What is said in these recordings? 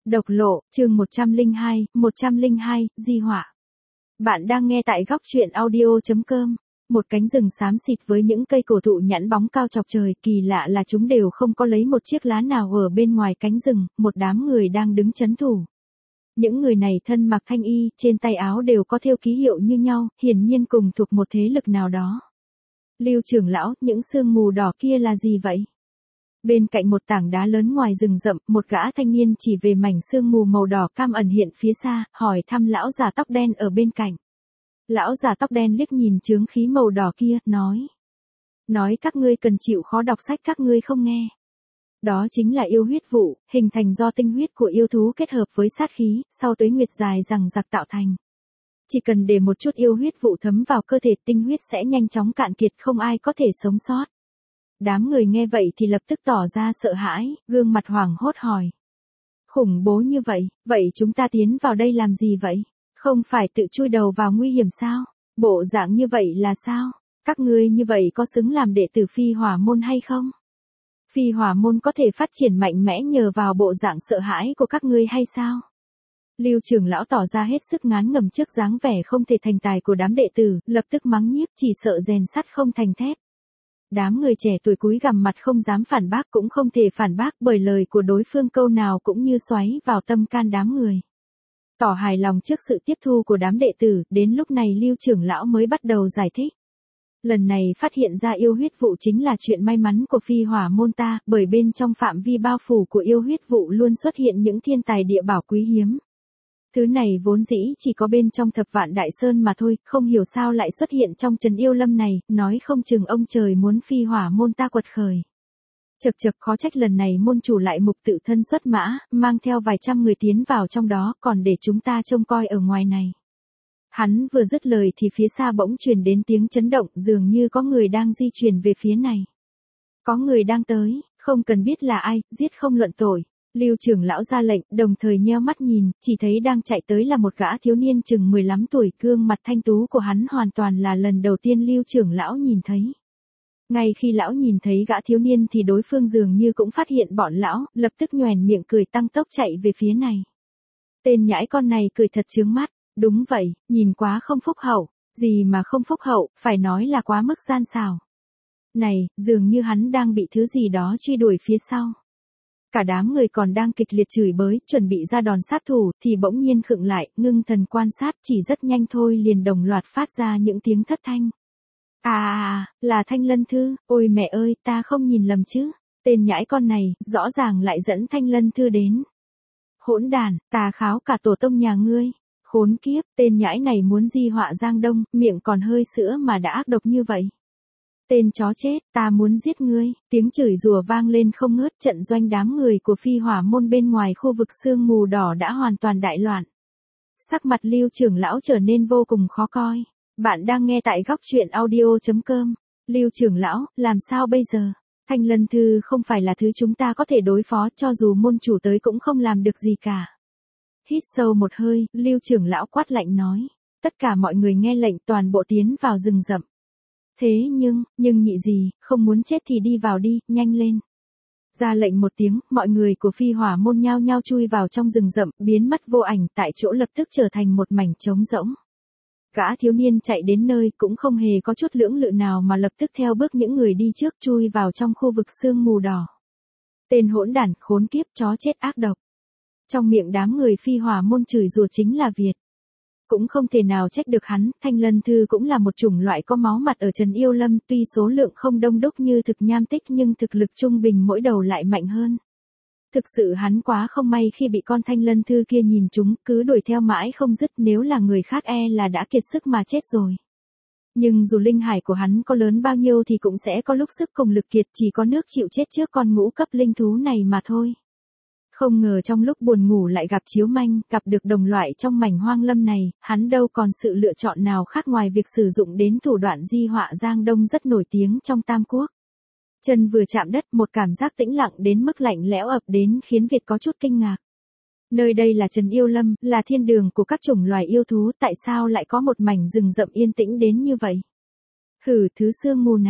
Độc lộ, chương 102, di họa. Bạn đang nghe tại góc truyện audio.com. Một cánh rừng xám xịt với những cây cổ thụ nhẵn bóng cao chọc trời, kỳ lạ là chúng đều không có lấy một chiếc lá nào ở bên ngoài cánh rừng, một đám người đang đứng trấn thủ. Những người này thân mặc thanh y, trên tay áo đều có thêu ký hiệu như nhau, hiển nhiên cùng thuộc một thế lực nào đó. Lưu trưởng lão, những sương mù đỏ kia là gì vậy? Bên cạnh một tảng đá lớn ngoài rừng rậm, một gã thanh niên chỉ về mảnh sương mù màu đỏ cam ẩn hiện phía xa, hỏi thăm lão già tóc đen ở bên cạnh. Lão già tóc đen liếc nhìn chướng khí màu đỏ kia, nói các ngươi cần chịu khó đọc sách các ngươi không nghe. Đó chính là yêu huyết vụ, hình thành do tinh huyết của yêu thú kết hợp với sát khí, sau tuế nguyệt dài rằng giặc tạo thành. Chỉ cần để một chút yêu huyết vụ thấm vào cơ thể, tinh huyết sẽ nhanh chóng cạn kiệt, không ai có thể sống sót. Đám người nghe vậy thì lập tức tỏ ra sợ hãi, gương mặt hoảng hốt hỏi. Khủng bố như vậy chúng ta tiến vào đây làm gì vậy? Không phải tự chui đầu vào nguy hiểm sao? Bộ dạng như vậy là sao? Các ngươi như vậy có xứng làm đệ tử Phi Hỏa môn hay không? Phi Hỏa môn có thể phát triển mạnh mẽ nhờ vào bộ dạng sợ hãi của các ngươi hay sao? Lưu trưởng lão tỏ ra hết sức ngán ngẩm trước dáng vẻ không thể thành tài của đám đệ tử, lập tức mắng nhiếc, chỉ sợ rèn sắt không thành thép. Đám người trẻ tuổi cúi gằm mặt không dám phản bác, cũng không thể phản bác bởi lời của đối phương câu nào cũng như xoáy vào tâm can đám người. Tỏ hài lòng trước sự tiếp thu của đám đệ tử, đến lúc này Lưu trưởng lão mới bắt đầu giải thích. Lần này phát hiện ra yêu huyết vụ chính là chuyện may mắn của Phi Hỏa môn ta, bởi bên trong phạm vi bao phủ của yêu huyết vụ luôn xuất hiện những thiên tài địa bảo quý hiếm. Thứ này vốn dĩ chỉ có bên trong Thập Vạn Đại Sơn mà thôi, không hiểu sao lại xuất hiện trong Trấn Yêu Lâm này, nói không chừng ông trời muốn Phi Hỏa môn ta quật khởi. Chậc khó trách lần này môn chủ lại mục tự thân xuất mã, mang theo vài trăm người tiến vào trong đó, còn để chúng ta trông coi ở ngoài này. Hắn vừa dứt lời thì phía xa bỗng truyền đến tiếng chấn động, dường như có người đang di chuyển về phía này. Có người đang tới, không cần biết là ai, giết không luận tội. Lưu trưởng lão ra lệnh, đồng thời nheo mắt nhìn, chỉ thấy đang chạy tới là một gã thiếu niên chừng 15 tuổi, gương mặt thanh tú của hắn hoàn toàn là lần đầu tiên Lưu trưởng lão nhìn thấy. Ngay khi lão nhìn thấy gã thiếu niên thì đối phương dường như cũng phát hiện bọn lão, lập tức nhoẻn miệng cười tăng tốc chạy về phía này. Tên nhãi con này cười thật chướng mắt, đúng vậy, nhìn quá không phúc hậu, gì mà không phúc hậu, phải nói là quá mức gian xảo. Này, dường như hắn đang bị thứ gì đó truy đuổi phía sau. Cả đám người còn đang kịch liệt chửi bới, chuẩn bị ra đòn sát thủ, thì bỗng nhiên khựng lại, ngưng thần quan sát, chỉ rất nhanh thôi liền đồng loạt phát ra những tiếng thất thanh. Là Thanh Lân Thư, ôi mẹ ơi, ta không nhìn lầm chứ, tên nhãi con này, rõ ràng lại dẫn Thanh Lân Thư đến. Hỗn đàn, ta kháo cả tổ tông nhà ngươi, khốn kiếp, tên nhãi này muốn di họa Giang Đông, miệng còn hơi sữa mà đã ác độc như vậy. Tên chó chết, ta muốn giết ngươi, tiếng chửi rủa vang lên không ngớt, trận doanh đám người của Phi Hỏa môn bên ngoài khu vực sương mù đỏ đã hoàn toàn đại loạn. Sắc mặt Lưu trưởng lão trở nên vô cùng khó coi. Bạn đang nghe tại góc truyện audio.com. Lưu trưởng lão, làm sao bây giờ? Thanh Lân Thư không phải là thứ chúng ta có thể đối phó, cho dù môn chủ tới cũng không làm được gì cả. Hít sâu một hơi, Lưu trưởng lão quát lạnh nói. Tất cả mọi người nghe lệnh toàn bộ tiến vào rừng rậm. Thế nhưng nhị gì, không muốn chết thì đi vào đi, nhanh lên. Ra lệnh một tiếng, mọi người của Phi Hỏa môn nhao nhao chui vào trong rừng rậm, biến mất vô ảnh, tại chỗ lập tức trở thành một mảnh trống rỗng. Gã thiếu niên chạy đến nơi cũng không hề có chút lưỡng lự nào mà lập tức theo bước những người đi trước chui vào trong khu vực sương mù đỏ. Tên hỗn đản, khốn kiếp, chó chết ác độc. Trong miệng đám người Phi Hỏa môn chửi rủa chính là Việt. Cũng không thể nào trách được hắn, Thanh Lân Thư cũng là một chủng loại có máu mặt ở Trấn Yêu Lâm, tuy số lượng không đông đúc như Thực Nham Tích nhưng thực lực trung bình mỗi đầu lại mạnh hơn. Thực sự hắn quá không may khi bị con Thanh Lân Thư kia nhìn trúng, cứ đuổi theo mãi không dứt, nếu là người khác là đã kiệt sức mà chết rồi. Nhưng dù linh hải của hắn có lớn bao nhiêu thì cũng sẽ có lúc sức cùng lực kiệt, chỉ có nước chịu chết trước con ngũ cấp linh thú này mà thôi. Không ngờ trong lúc buồn ngủ lại gặp Chiếu Manh, gặp được đồng loại trong mảnh hoang lâm này, hắn đâu còn sự lựa chọn nào khác ngoài việc sử dụng đến thủ đoạn di họa Giang Đông rất nổi tiếng trong Tam Quốc. Chân vừa chạm đất, một cảm giác tĩnh lặng đến mức lạnh lẽo ập đến khiến Việt có chút kinh ngạc. Nơi đây là Trấn Yêu Lâm, là thiên đường của các chủng loài yêu thú, tại sao lại có một mảnh rừng rậm yên tĩnh đến như vậy? Thứ sương mù này,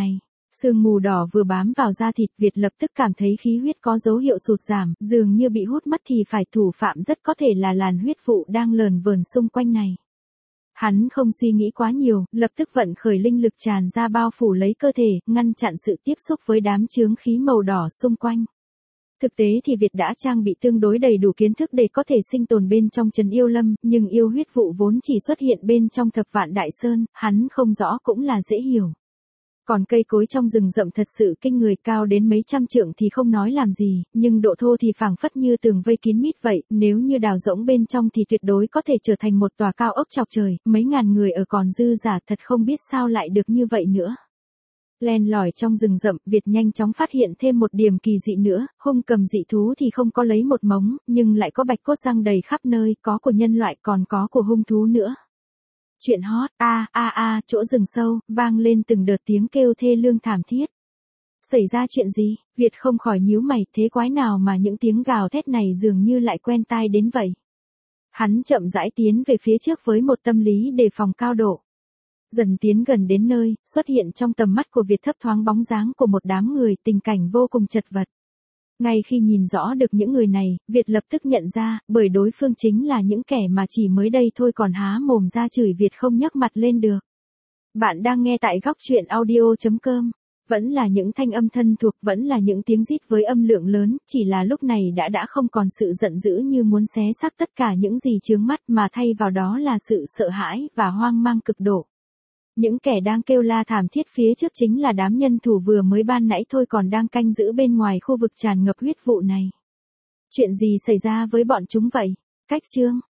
Sương mù đỏ vừa bám vào da thịt, Việt lập tức cảm thấy khí huyết có dấu hiệu sụt giảm, dường như bị hút mất thì phải, thủ phạm rất có thể là làn huyết vụ đang lờn vờn xung quanh này. Hắn không suy nghĩ quá nhiều, lập tức vận khởi linh lực tràn ra bao phủ lấy cơ thể, ngăn chặn sự tiếp xúc với đám chướng khí màu đỏ xung quanh. Thực tế thì Việt đã trang bị tương đối đầy đủ kiến thức để có thể sinh tồn bên trong Trấn Yêu Lâm, nhưng yêu huyết vụ vốn chỉ xuất hiện bên trong Thập Vạn Đại Sơn, hắn không rõ cũng là dễ hiểu. Còn cây cối trong rừng rậm thật sự kinh người, cao đến mấy trăm trượng thì không nói làm gì, nhưng độ thô thì phảng phất như tường vây kín mít vậy, nếu như đào rỗng bên trong thì tuyệt đối có thể trở thành một tòa cao ốc chọc trời, mấy ngàn người ở còn dư giả, thật không biết sao lại được như vậy nữa. Len lỏi trong rừng rậm, Việt nhanh chóng phát hiện thêm một điểm kỳ dị nữa, hung cầm dị thú thì không có lấy một mống, nhưng lại có bạch cốt răng đầy khắp nơi, có của nhân loại còn có của hung thú nữa. Chuyện hot, chỗ rừng sâu, vang lên từng đợt tiếng kêu thê lương thảm thiết. Xảy ra chuyện gì? Việt không khỏi nhíu mày, thế quái nào mà những tiếng gào thét này dường như lại quen tai đến vậy. Hắn chậm rãi tiến về phía trước với một tâm lý đề phòng cao độ. Dần tiến gần đến nơi, xuất hiện trong tầm mắt của Việt thấp thoáng bóng dáng của một đám người, tình cảnh vô cùng chật vật. Ngay khi nhìn rõ được những người này, Việt lập tức nhận ra, bởi đối phương chính là những kẻ mà chỉ mới đây thôi còn há mồm ra chửi Việt không nhấc mặt lên được. Bạn đang nghe tại góc truyện audio.com. Vẫn là những thanh âm thân thuộc, vẫn là những tiếng rít với âm lượng lớn, chỉ là lúc này đã không còn sự giận dữ như muốn xé xác tất cả những gì chướng mắt, mà thay vào đó là sự sợ hãi và hoang mang cực độ. Những kẻ đang kêu la thảm thiết phía trước chính là đám nhân thủ vừa mới ban nãy thôi còn đang canh giữ bên ngoài khu vực tràn ngập huyết vụ này. Chuyện gì xảy ra với bọn chúng vậy? Cách chương